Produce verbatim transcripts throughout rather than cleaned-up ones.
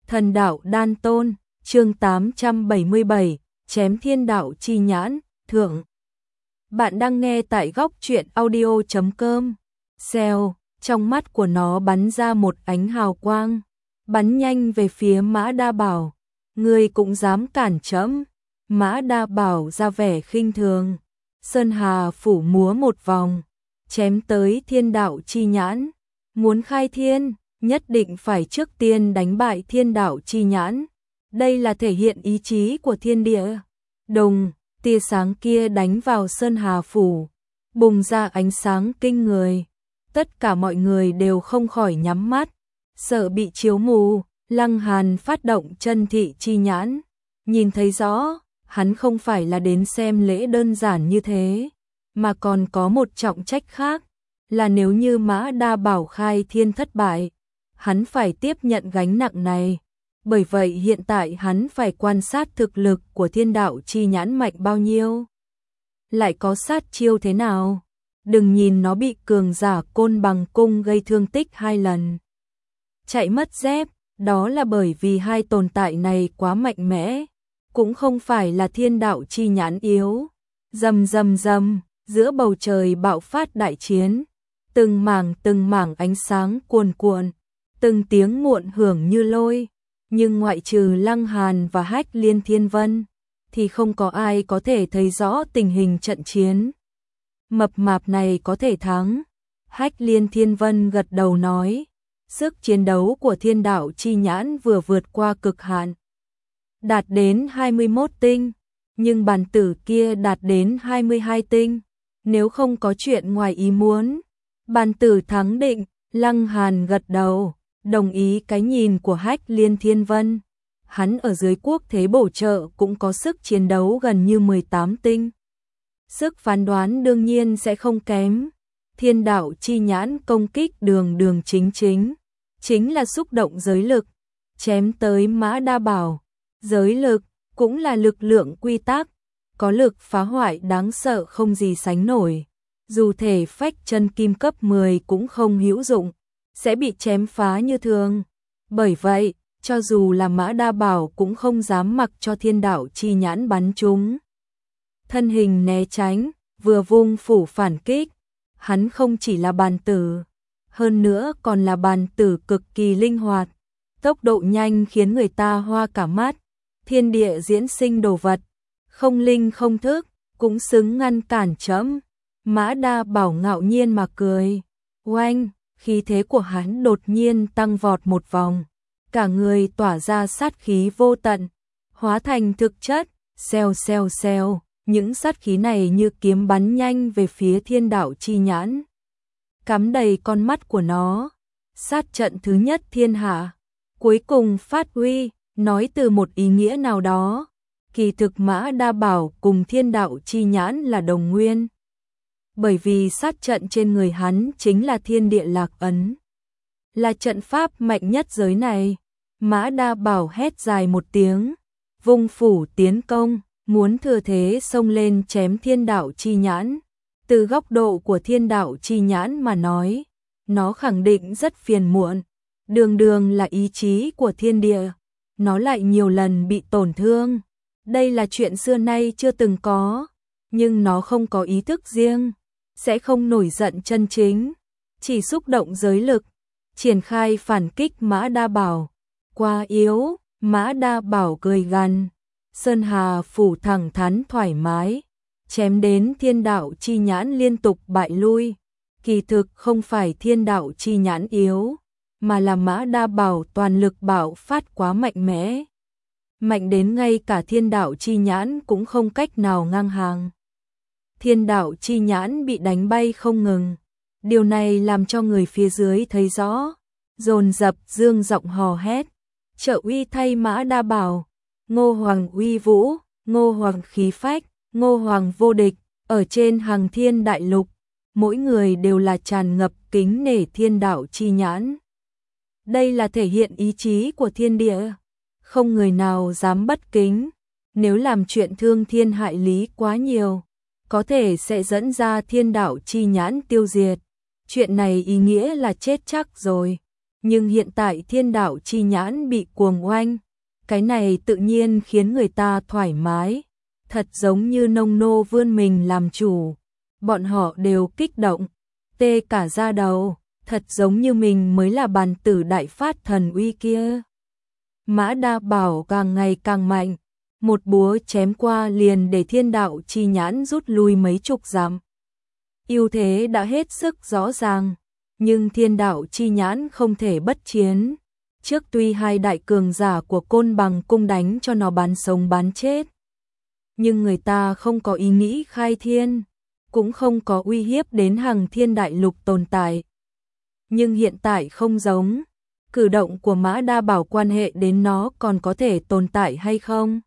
Thần đạo đan tôn, chương tám trăm bảy mươi bảy, chém thiên đạo chi nhãn, thượng. Bạn đang nghe tại góc truyện audio chấm com. Xèo, trong mắt của nó bắn ra một ánh hào quang, bắn nhanh về phía Mã Đa Bảo. Ngươi cũng dám cản trẫm? Mã Đa Bảo ra vẻ khinh thường. Sơn Hà phủ múa một vòng, chém tới thiên đạo chi nhãn. Muốn khai thiên, nhất định phải trước tiên đánh bại thiên đạo chi nhãn. Đây là thể hiện ý chí của thiên địa. Đồng, tia sáng kia đánh vào Sơn Hà phủ, bùng ra ánh sáng kinh người. Tất cả mọi người đều không khỏi nhắm mắt, sợ bị chiếu mù. Lăng Hàn phát động chân thị chi nhãn, nhìn thấy rõ, hắn không phải là đến xem lễ đơn giản như thế, mà còn có một trọng trách khác, là nếu như Mã Đa Bảo khai thiên thất bại, hắn phải tiếp nhận gánh nặng này. Bởi vậy hiện tại hắn phải quan sát thực lực của thiên đạo chi nhãn mạnh bao nhiêu, lại có sát chiêu thế nào. Đừng nhìn nó bị cường giả Côn Bằng cung gây thương tích hai lần, chạy mất dép, đó là bởi vì hai tồn tại này quá mạnh mẽ, cũng không phải là thiên đạo chi nhãn yếu. Rầm rầm rầm, giữa bầu trời bạo phát đại chiến, từng mảng từng mảng ánh sáng cuồn cuộn, từng tiếng muộn hưởng như lôi, nhưng ngoại trừ Lăng Hàn và Hách Liên Thiên Vân thì không có ai có thể thấy rõ tình hình trận chiến. Mập mạp này có thể thắng. Hách Liên Thiên Vân gật đầu nói, sức chiến đấu của thiên đạo chi nhãn vừa vượt qua cực hạn, đạt đến hai mươi mốt tinh, nhưng bản tử kia đạt đến hai mươi hai tinh. Nếu không có chuyện ngoài ý muốn, bản tử thắng định. Lăng Hàn gật đầu, đồng ý cái nhìn của Hách Liên Thiên Vân. Hắn ở dưới quốc thế bổ trợ cũng có sức chiến đấu gần như mười tám tinh. Sức phán đoán đương nhiên sẽ không kém. Thiên đạo chi nhãn công kích đường đường chính chính, chính là xúc động giới lực, chém tới Mã Đa Bảo. Giới lực cũng là lực lượng quy tắc, có lực phá hoại đáng sợ không gì sánh nổi. Dù thể phách chân kim cấp mười cũng không hữu dụng, sẽ bị chém phá như thường. Bởi vậy, cho dù là Mã Đa Bảo cũng không dám mặc cho thiên đạo chi nhãn bắn trúng. Thân hình né tránh, vừa vung phủ phản kích. Hắn không chỉ là bàn tử, hơn nữa còn là bàn tử cực kỳ linh hoạt, tốc độ nhanh khiến người ta hoa cả mắt. Thiên địa diễn sinh đồ vật, không linh không thức, cũng xứng ngăn cản trẫm. Mã Đa Bảo ngạo nhiên mà cười. Oanh, khí thế của hắn đột nhiên tăng vọt một vòng, cả người tỏa ra sát khí vô tận, hóa thành thực chất. Xèo xèo xèo, những sát khí này như kiếm bắn nhanh về phía thiên đạo chi nhãn, cắm đầy con mắt của nó. Sát trận thứ nhất thiên hạ cuối cùng phát huy. Nói từ một ý nghĩa nào đó, kỳ thực Mã Đa Bảo cùng thiên đạo chi nhãn là đồng nguyên. Bởi vì sát trận trên người hắn chính là thiên địa lạc ấn, là trận pháp mạnh nhất giới này. Mã Đa Bảo hét dài một tiếng, vung phủ tiến công, muốn thừa thế xông lên chém thiên đạo chi nhãn. Từ góc độ của thiên đạo chi nhãn mà nói, nó khẳng định rất phiền muộn, đường đường là ý chí của thiên địa, nó lại nhiều lần bị tổn thương. Đây là chuyện xưa nay chưa từng có, nhưng nó không có ý thức riêng, sẽ không nổi giận chân chính, chỉ xúc động giới lực, triển khai phản kích Mã Đa Bảo. Quá yếu, Mã Đa Bảo cười gằn. Sơn Hà phủ thẳng thắn thoải mái, chém đến thiên đạo chi nhãn liên tục bại lui. Kỳ thực không phải thiên đạo chi nhãn yếu, mà là Mã Đa Bảo toàn lực bạo phát quá mạnh mẽ, mạnh đến ngay cả thiên đạo chi nhãn cũng không cách nào ngang hàng. Thiên đạo chi nhãn bị đánh bay không ngừng, điều này làm cho người phía dưới thấy rõ, dồn dập dương giọng hò hét, trợ uy thay Mã Đa Bảo. Ngô Hoàng uy vũ, Ngô Hoàng khí phách, Ngô Hoàng vô địch. Ở trên hàng thiên đại lục, mỗi người đều là tràn ngập kính nể thiên đạo chi nhãn. Đây là thể hiện ý chí của thiên địa, không người nào dám bất kính. Nếu làm chuyện thương thiên hại lý quá nhiều, có thể sẽ dẫn ra thiên đạo chi nhãn tiêu diệt. Chuyện này ý nghĩa là chết chắc rồi. Nhưng hiện tại thiên đạo chi nhãn bị cuồng oanh, cái này tự nhiên khiến người ta thoải mái, thật giống như nông nô vươn mình làm chủ. Bọn họ đều kích động, tê cả da đầu, thật giống như mình mới là bàn tử đại phát thần uy kia. Mã Đa Bảo càng ngày càng mạnh, một búa chém qua liền để thiên đạo chi nhãn rút lui mấy chục dặm. Ưu thế đã hết sức rõ ràng, nhưng thiên đạo chi nhãn không thể bất chiến. Trước tuy hai đại cường giả của Côn Bằng cung đánh cho nó bán sống bán chết, nhưng người ta không có ý nghĩ khai thiên, cũng không có uy hiếp đến Hằng Thiên Đại Lục tồn tại. Nhưng hiện tại không giống, cử động của Mã Đa Bảo quan hệ đến nó còn có thể tồn tại hay không.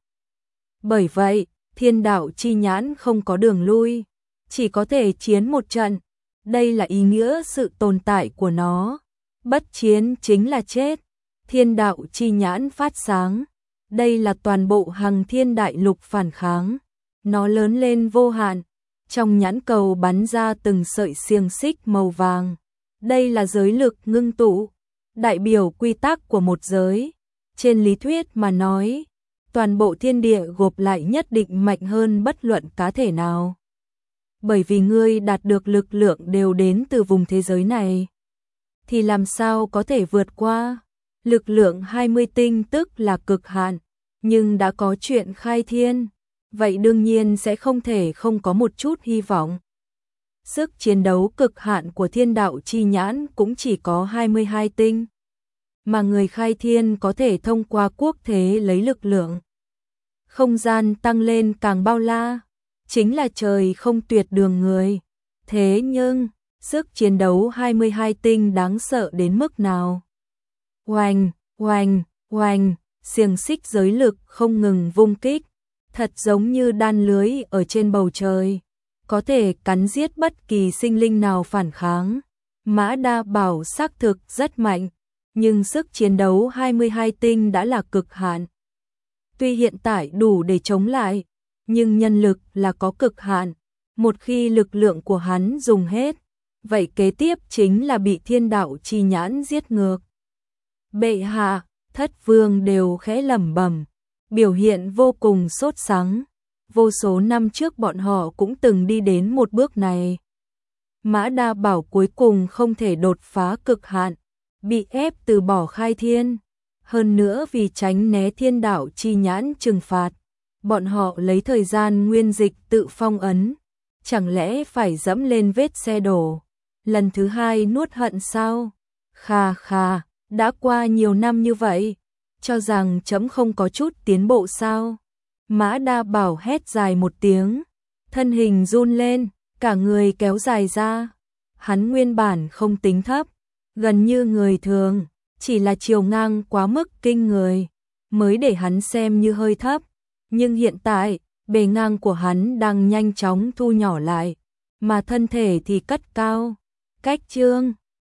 Bởi vậy, thiên đạo chi nhãn không có đường lui, chỉ có thể chiến một trận. Đây là ý nghĩa sự tồn tại của nó. Bất chiến chính là chết. Thiên đạo chi nhãn phát sáng. Đây là toàn bộ Hằng Thiên Đại Lục phản kháng. Nó lớn lên vô hạn. Trong nhãn cầu bắn ra từng sợi xiềng xích màu vàng. Đây là giới lực ngưng tụ, đại biểu quy tắc của một giới. Trên lý thuyết mà nói, toàn bộ thiên địa gộp lại nhất định mạnh hơn bất luận cá thể nào. Bởi vì ngươi đạt được lực lượng đều đến từ vùng thế giới này, thì làm sao có thể vượt qua. Lực lượng hai mươi tinh tức là cực hạn, nhưng đã có chuyện khai thiên, vậy đương nhiên sẽ không thể không có một chút hy vọng. Sức chiến đấu cực hạn của thiên đạo chi nhãn cũng chỉ có hai mươi hai tinh, mà người khai thiên có thể thông qua quốc thế lấy lực lượng. Không gian tăng lên càng bao la, chính là trời không tuyệt đường người. Thế nhưng, sức chiến đấu hai mươi hai tinh đáng sợ đến mức nào? Oanh, oanh, oanh, xiềng xích giới lực không ngừng vung kích, thật giống như đan lưới ở trên bầu trời, có thể cắn giết bất kỳ sinh linh nào phản kháng. Mã Đa Bảo xác thực rất mạnh, nhưng sức chiến đấu hai mươi hai tinh đã là cực hạn. Tuy hiện tại đủ để chống lại, nhưng nhân lực là có cực hạn. Một khi lực lượng của hắn dùng hết, vậy kế tiếp chính là bị thiên đạo chi nhãn giết ngược. Bệ hạ, Thất Vương đều khẽ lẩm bẩm, biểu hiện vô cùng sốt sắng. Vô số năm trước bọn họ cũng từng đi đến một bước này. Mã Đa Bảo cuối cùng không thể đột phá cực hạn, bị ép từ bỏ khai thiên. Hơn nữa vì tránh né thiên đạo chi nhãn trừng phạt, bọn họ lấy thời gian nguyên dịch tự phong ấn. Chẳng lẽ phải dẫm lên vết xe đổ, lần thứ hai nuốt hận sao? Khà khà, đã qua nhiều năm như vậy, cho rằng chấm không có chút tiến bộ sao? Mã Đa Bảo hét dài một tiếng, thân hình run lên, cả người kéo dài ra. Hắn nguyên bản không tính thấp, gần như người thường, chỉ là chiều ngang quá mức kinh người, mới để hắn xem như hơi thấp. Nhưng hiện tại, bề ngang của hắn đang nhanh chóng thu nhỏ lại, mà thân thể thì cất cao. Cách trương